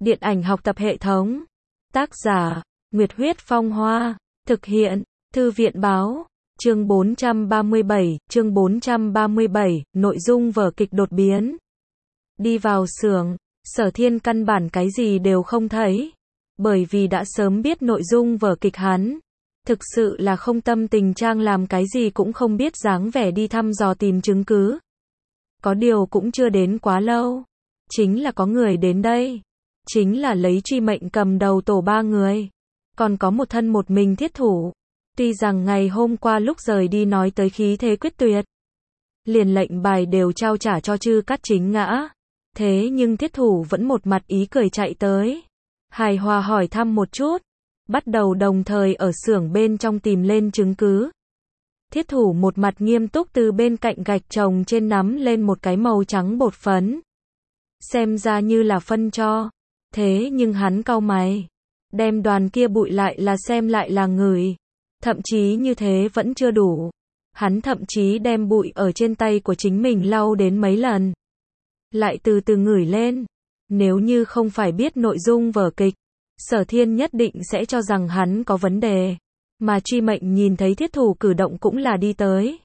Điện ảnh học tập hệ thống. Tác giả, Nguyệt Huyết Phong Hoa. Thực hiện, Thư viện báo. Chương 437, nội dung vở kịch đột biến. Đi vào xưởng, Sở Thiên căn bản cái gì đều không thấy. Bởi vì đã sớm biết nội dung vở kịch hắn. Thực sự là không tâm tình trang làm cái gì cũng không biết dáng vẻ đi thăm dò tìm chứng cứ. Có điều cũng chưa đến quá lâu. Chính là có người đến đây. Chính là lấy Truy Mệnh cầm đầu tổ 3 người. Còn có một thân một mình Thiết Thủ. Tuy rằng ngày hôm qua lúc rời đi nói tới khí thế quyết tuyệt. Liền lệnh bài đều trao trả cho Chư Cát Chính ngã. Thế nhưng Thiết Thủ vẫn một mặt ý cười chạy tới. Hài hòa hỏi thăm một chút. Bắt đầu đồng thời ở xưởng bên trong tìm lên chứng cứ. Thiết Thủ một mặt nghiêm túc từ bên cạnh gạch chồng trên nắm lên một cái màu trắng bột phấn. Xem ra như là phân cho. Thế nhưng hắn cau mày. Đem đoàn kia bụi lại là xem lại là ngửi. Thậm chí như thế vẫn chưa đủ. Hắn thậm chí đem bụi ở trên tay của chính mình lau đến mấy lần. Lại từ từ ngửi lên. Nếu như không phải biết nội dung vở kịch, Sở Thiên nhất định sẽ cho rằng hắn có vấn đề. Mà Truy Mệnh nhìn thấy Thiết Thủ cử động cũng là đi tới.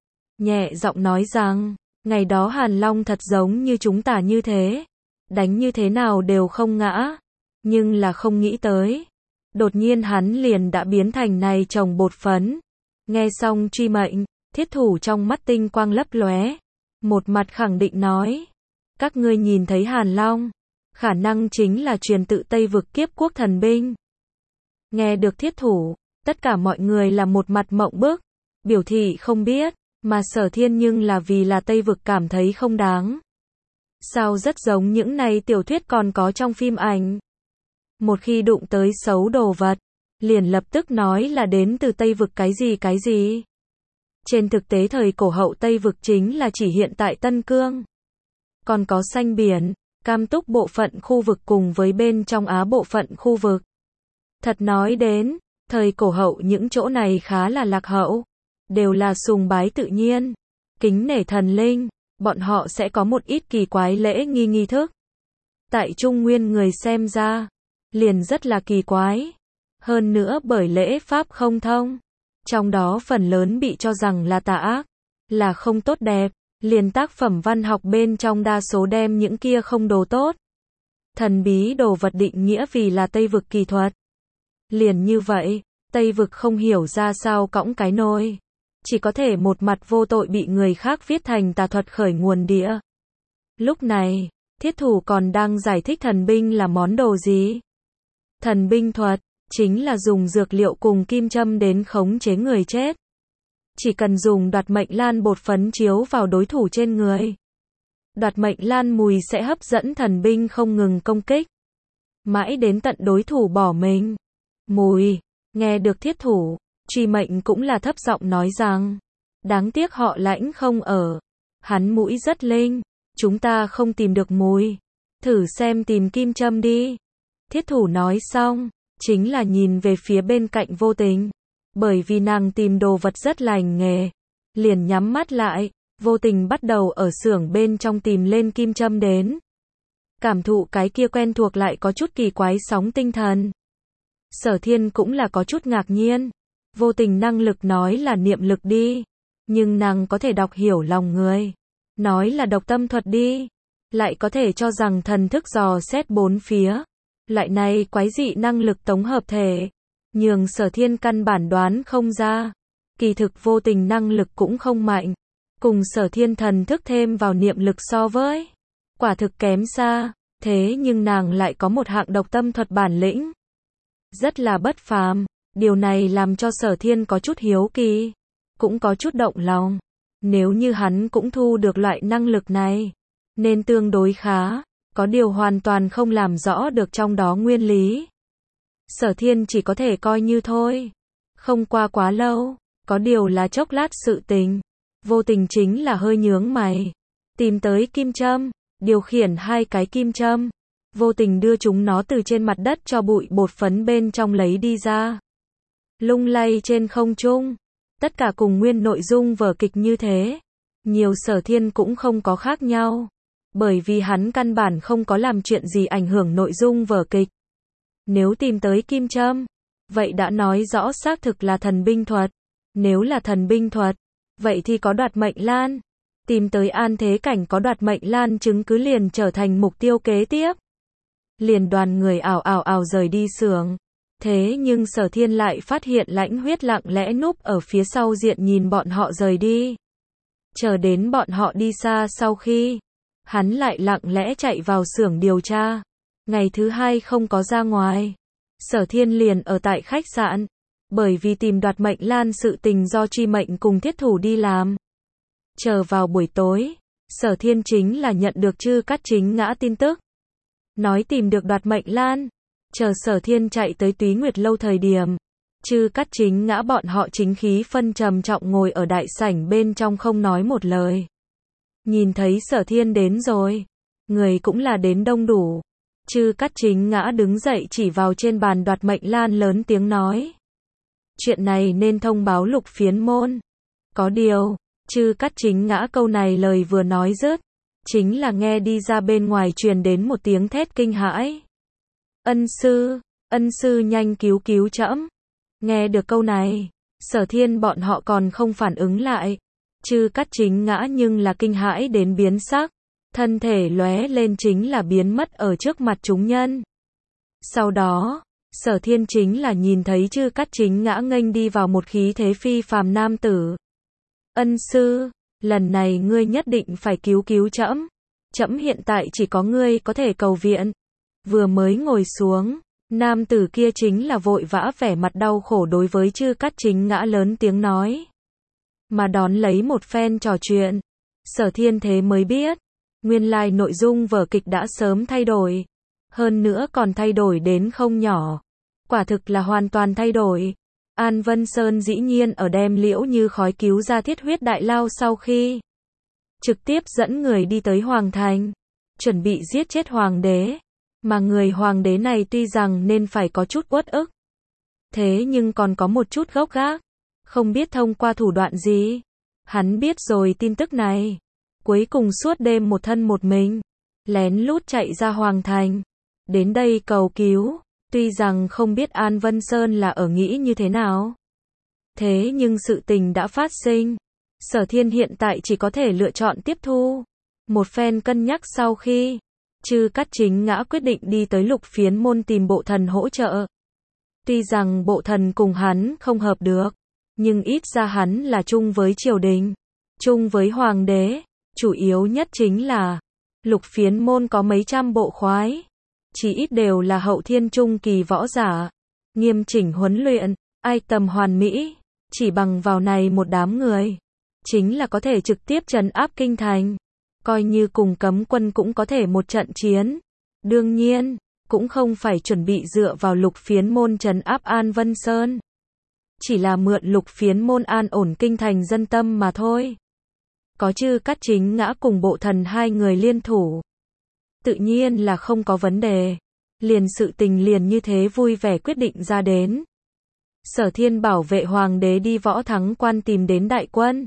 Nhẹ giọng nói rằng, ngày đó Hàn Long thật giống như chúng ta như thế. Đánh như thế nào đều không ngã. Nhưng là không nghĩ tới. Đột nhiên hắn liền đã biến thành này chồng bột phấn. Nghe xong Truy Mệnh, Thiết Thủ trong mắt tinh quang lấp lóe. Một mặt khẳng định nói. Các ngươi nhìn thấy Hàn Long. Khả năng chính là truyền tự Tây vực kiếp quốc thần binh. Nghe được Thiết Thủ, tất cả mọi người là một mặt mộng bức. Biểu thị không biết, mà Sở Thiên nhưng là vì là Tây vực cảm thấy không đáng. Sao rất giống những này tiểu thuyết còn có trong phim ảnh. Một khi đụng tới xấu đồ vật, liền lập tức nói là đến từ Tây vực cái gì. Trên thực tế thời cổ hậu Tây vực chính là chỉ hiện tại Tân Cương. Còn có Xanh Biển, Cam Túc bộ phận khu vực cùng với bên trong Á bộ phận khu vực. Thật nói đến, thời cổ hậu những chỗ này khá là lạc hậu. Đều là sùng bái tự nhiên, kính nể thần linh, bọn họ sẽ có một ít kỳ quái lễ nghi thức. Tại Trung Nguyên người xem ra, liền rất là kỳ quái. Hơn nữa bởi lễ pháp không thông. Trong đó phần lớn bị cho rằng là tà ác, là không tốt đẹp. Liền tác phẩm văn học bên trong đa số đem những kia không đồ tốt. Thần bí đồ vật định nghĩa vì là Tây vực kỳ thuật. Liền như vậy, Tây vực không hiểu ra sao cõng cái nôi. Chỉ có thể một mặt vô tội bị người khác viết thành tà thuật khởi nguồn địa. Lúc này, Thiết Thủ còn đang giải thích thần binh là món đồ gì. Thần binh thuật, chính là dùng dược liệu cùng kim châm đến khống chế người chết. Chỉ cần dùng đoạt mệnh lan bột phấn chiếu vào đối thủ trên người. Đoạt mệnh lan mùi sẽ hấp dẫn thần binh không ngừng công kích. Mãi đến tận đối thủ bỏ mình. Mùi, nghe được Thiết Thủ, Truy Mệnh cũng là thấp giọng nói rằng. Đáng tiếc họ Lãnh không ở. Hắn mũi rất linh, chúng ta không tìm được mùi. Thử xem tìm kim châm đi. Thiết Thủ nói xong, chính là nhìn về phía bên cạnh Vô Tình. Bởi vì nàng tìm đồ vật rất lành nghề, liền nhắm mắt lại, Vô Tình bắt đầu ở xưởng bên trong tìm lên kim châm đến. Cảm thụ cái kia quen thuộc lại có chút kỳ quái sóng tinh thần. Sở Thiên cũng là có chút ngạc nhiên. Vô Tình năng lực nói là niệm lực đi, nhưng nàng có thể đọc hiểu lòng người. Nói là độc tâm thuật đi, lại có thể cho rằng thần thức dò xét bốn phía. Loại này quái dị năng lực tổng hợp thể. Nhường Sở Thiên căn bản đoán không ra. Kỳ thực Vô Tình năng lực cũng không mạnh. Cùng Sở Thiên thần thức thêm vào niệm lực so với. Quả thực kém xa. Thế nhưng nàng lại có một hạng độc tâm thuật bản lĩnh. Rất là bất phàm. Điều này làm cho Sở Thiên có chút hiếu kỳ. Cũng có chút động lòng. Nếu như hắn cũng thu được loại năng lực này. Nên tương đối khá. Có điều hoàn toàn không làm rõ được trong đó nguyên lý. Sở Thiên chỉ có thể coi như thôi. Không qua quá lâu, có điều là chốc lát sự tình. Vô Tình chính là hơi nhướng mày. Tìm tới kim châm, điều khiển hai cái kim châm. Vô Tình đưa chúng nó từ trên mặt đất cho bụi bột phấn bên trong lấy đi ra. Lung lay trên không trung. Tất cả cùng nguyên nội dung vở kịch như thế. Nhiều Sở Thiên cũng không có khác nhau. Bởi vì hắn căn bản không có làm chuyện gì ảnh hưởng nội dung vở kịch. Nếu tìm tới kim châm, vậy đã nói rõ xác thực là thần binh thuật. Nếu là thần binh thuật, vậy thì có đoạt mệnh lan. Tìm tới An Thế Cảnh có đoạt mệnh lan chứng cứ liền trở thành mục tiêu kế tiếp. Liền đoàn người ào ào ào rời đi xưởng. Thế nhưng Sở Thiên lại phát hiện Lãnh Huyết lặng lẽ núp ở phía sau diện nhìn bọn họ rời đi. Chờ đến bọn họ đi xa sau khi, hắn lại lặng lẽ chạy vào xưởng điều tra. Ngày thứ hai không có ra ngoài. Sở Thiên liền ở tại khách sạn. Bởi vì tìm đoạt mệnh lan sự tình do Truy Mệnh cùng Thiết Thủ đi làm. Chờ vào buổi tối, Sở Thiên chính là nhận được Trư Cát Chính Ngã tin tức. Nói tìm được đoạt mệnh lan. Chờ Sở Thiên chạy tới Túy Nguyệt lâu thời điểm, Trư Cát Chính Ngã bọn họ chính khí phân trầm trọng ngồi ở đại sảnh bên trong không nói một lời. Nhìn thấy Sở Thiên đến rồi, người cũng là đến đông đủ. Trư Cát Chính Ngã đứng dậy chỉ vào trên bàn đoạt mệnh lan lớn tiếng nói. Chuyện này nên thông báo Lục Phiến môn. Có điều, Trư Cát Chính Ngã câu này lời vừa nói dứt, chính là nghe đi ra bên ngoài truyền đến một tiếng thét kinh hãi. Ân sư nhanh cứu cứu trẫm. Nghe được câu này, Sở Thiên bọn họ còn không phản ứng lại. Trư Cát Chính Ngã nhưng là kinh hãi đến biến sắc. Thân thể lóe lên chính là biến mất ở trước mặt chúng nhân. Sau đó, Sở Thiên chính là nhìn thấy Trư Cát Chính Ngã nghênh đi vào một khí thế phi phàm nam tử. Ân sư, lần này ngươi nhất định phải cứu cứu trẫm. Trẫm hiện tại chỉ có ngươi có thể cầu viện. Vừa mới ngồi xuống, nam tử kia chính là vội vã vẻ mặt đau khổ đối với Trư Cát Chính Ngã lớn tiếng nói. Mà đón lấy một phen trò chuyện, Sở Thiên thế mới biết, nguyên lai nội dung vở kịch đã sớm thay đổi. Hơn nữa còn thay đổi đến không nhỏ. Quả thực là hoàn toàn thay đổi. An Vân Sơn dĩ nhiên ở đem Liễu Như khói cứu ra Thiết Huyết Đại Lao sau khi trực tiếp dẫn người đi tới Hoàng Thành, chuẩn bị giết chết Hoàng đế. Mà người Hoàng đế này tuy rằng nên phải có chút uất ức, thế nhưng còn có một chút gốc gác. Không biết thông qua thủ đoạn gì, hắn biết rồi tin tức này. Cuối cùng suốt đêm một thân một mình, lén lút chạy ra Hoàng Thành. Đến đây cầu cứu. Tuy rằng không biết An Vân Sơn là ở nghĩ như thế nào. Thế nhưng sự tình đã phát sinh. Sở Thiên hiện tại chỉ có thể lựa chọn tiếp thu. Một phen cân nhắc sau khi, Trư Cát Chính Ngã quyết định đi tới Lục Phiến môn tìm Bộ Thần hỗ trợ. Tuy rằng Bộ Thần cùng hắn không hợp được, nhưng ít ra hắn là chung với triều đình, chung với Hoàng đế. Chủ yếu nhất chính là, Lục Phiến môn có mấy trăm bộ khoái. Chỉ ít đều là hậu thiên trung kỳ võ giả, nghiêm chỉnh huấn luyện, ai tầm hoàn mỹ, chỉ bằng vào này một đám người, chính là có thể trực tiếp trấn áp kinh thành, coi như cùng cấm quân cũng có thể một trận chiến. Đương nhiên, cũng không phải chuẩn bị dựa vào Lục Phiến môn trấn áp An Vân Sơn, chỉ là mượn Lục Phiến môn an ổn kinh thành dân tâm mà thôi. Có Trư Cát Chính Ngã cùng Bộ Thần hai người liên thủ, tự nhiên là không có vấn đề. Liền sự tình liền như thế vui vẻ quyết định ra đến. Sở Thiên bảo vệ Hoàng đế đi Võ Thắng Quan tìm đến đại quân.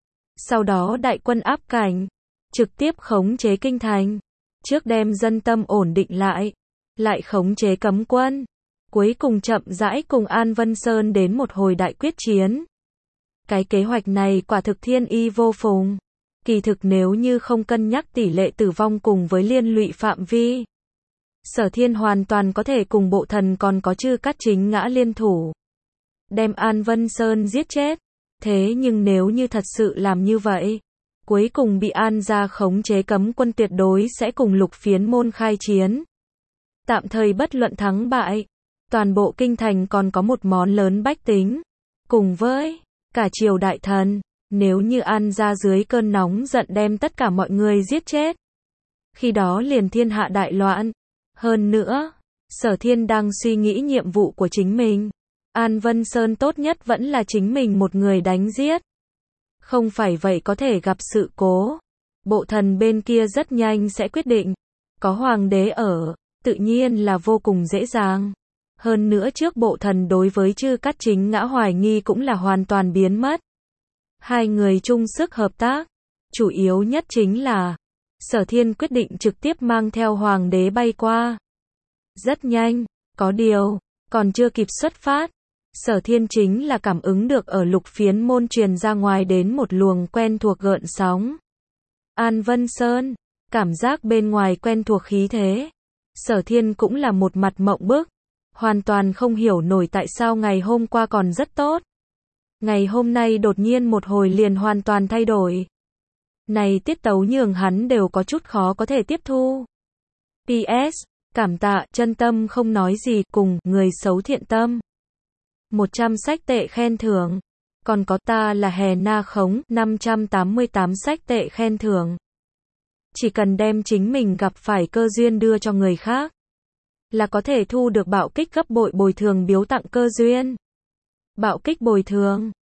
Sau đó đại quân áp cảnh, trực tiếp khống chế kinh thành. Trước đem dân tâm ổn định lại khống chế cấm quân. Cuối cùng chậm rãi cùng An Vân Sơn đến một hồi đại quyết chiến. Cái kế hoạch này quả thực thiên y vô phùng. Kỳ thực nếu như không cân nhắc tỷ lệ tử vong cùng với liên lụy phạm vi, Sở Thiên hoàn toàn có thể cùng Bộ Thần còn có Trư Cát Chính Ngã liên thủ, đem An Vân Sơn giết chết. Thế nhưng nếu như thật sự làm như vậy, cuối cùng bị An gia khống chế cấm quân tuyệt đối sẽ cùng Lục Phiến môn khai chiến. Tạm thời bất luận thắng bại, toàn bộ kinh thành còn có một món lớn bách tính, cùng với cả triều đại thần. Nếu như An gia dưới cơn nóng giận đem tất cả mọi người giết chết, khi đó liền thiên hạ đại loạn. Hơn nữa, Sở Thiên đang suy nghĩ nhiệm vụ của chính mình. An Vân Sơn tốt nhất vẫn là chính mình một người đánh giết. Không phải vậy có thể gặp sự cố. Bộ Thần bên kia rất nhanh sẽ quyết định. Có Hoàng đế ở, tự nhiên là vô cùng dễ dàng. Hơn nữa trước Bộ Thần đối với Trư Cát Chính Ngã hoài nghi cũng là hoàn toàn biến mất. Hai người chung sức hợp tác. Chủ yếu nhất chính là Sở Thiên quyết định trực tiếp mang theo hoàng đế bay qua. Rất nhanh, có điều, còn chưa kịp xuất phát, Sở Thiên chính là cảm ứng được ở Lục Phiến Môn truyền ra ngoài đến một luồng quen thuộc gợn sóng. An Vân Sơn, cảm giác bên ngoài quen thuộc khí thế. Sở Thiên cũng là một mặt mộng bức, hoàn toàn không hiểu nổi tại sao ngày hôm qua còn rất tốt. Ngày hôm nay đột nhiên một hồi liền hoàn toàn thay đổi. Này tiết tấu nhường hắn đều có chút khó có thể tiếp thu. PS, cảm tạ, chân tâm không nói gì, cùng, người xấu thiện tâm. 100 sách tệ khen thưởng. Còn có ta là Hè Na Khống, 588 sách tệ khen thưởng. Chỉ cần đem chính mình gặp phải cơ duyên đưa cho người khác, là có thể thu được bạo kích gấp bội bồi thường biếu tặng cơ duyên. Bạo kích bồi thường.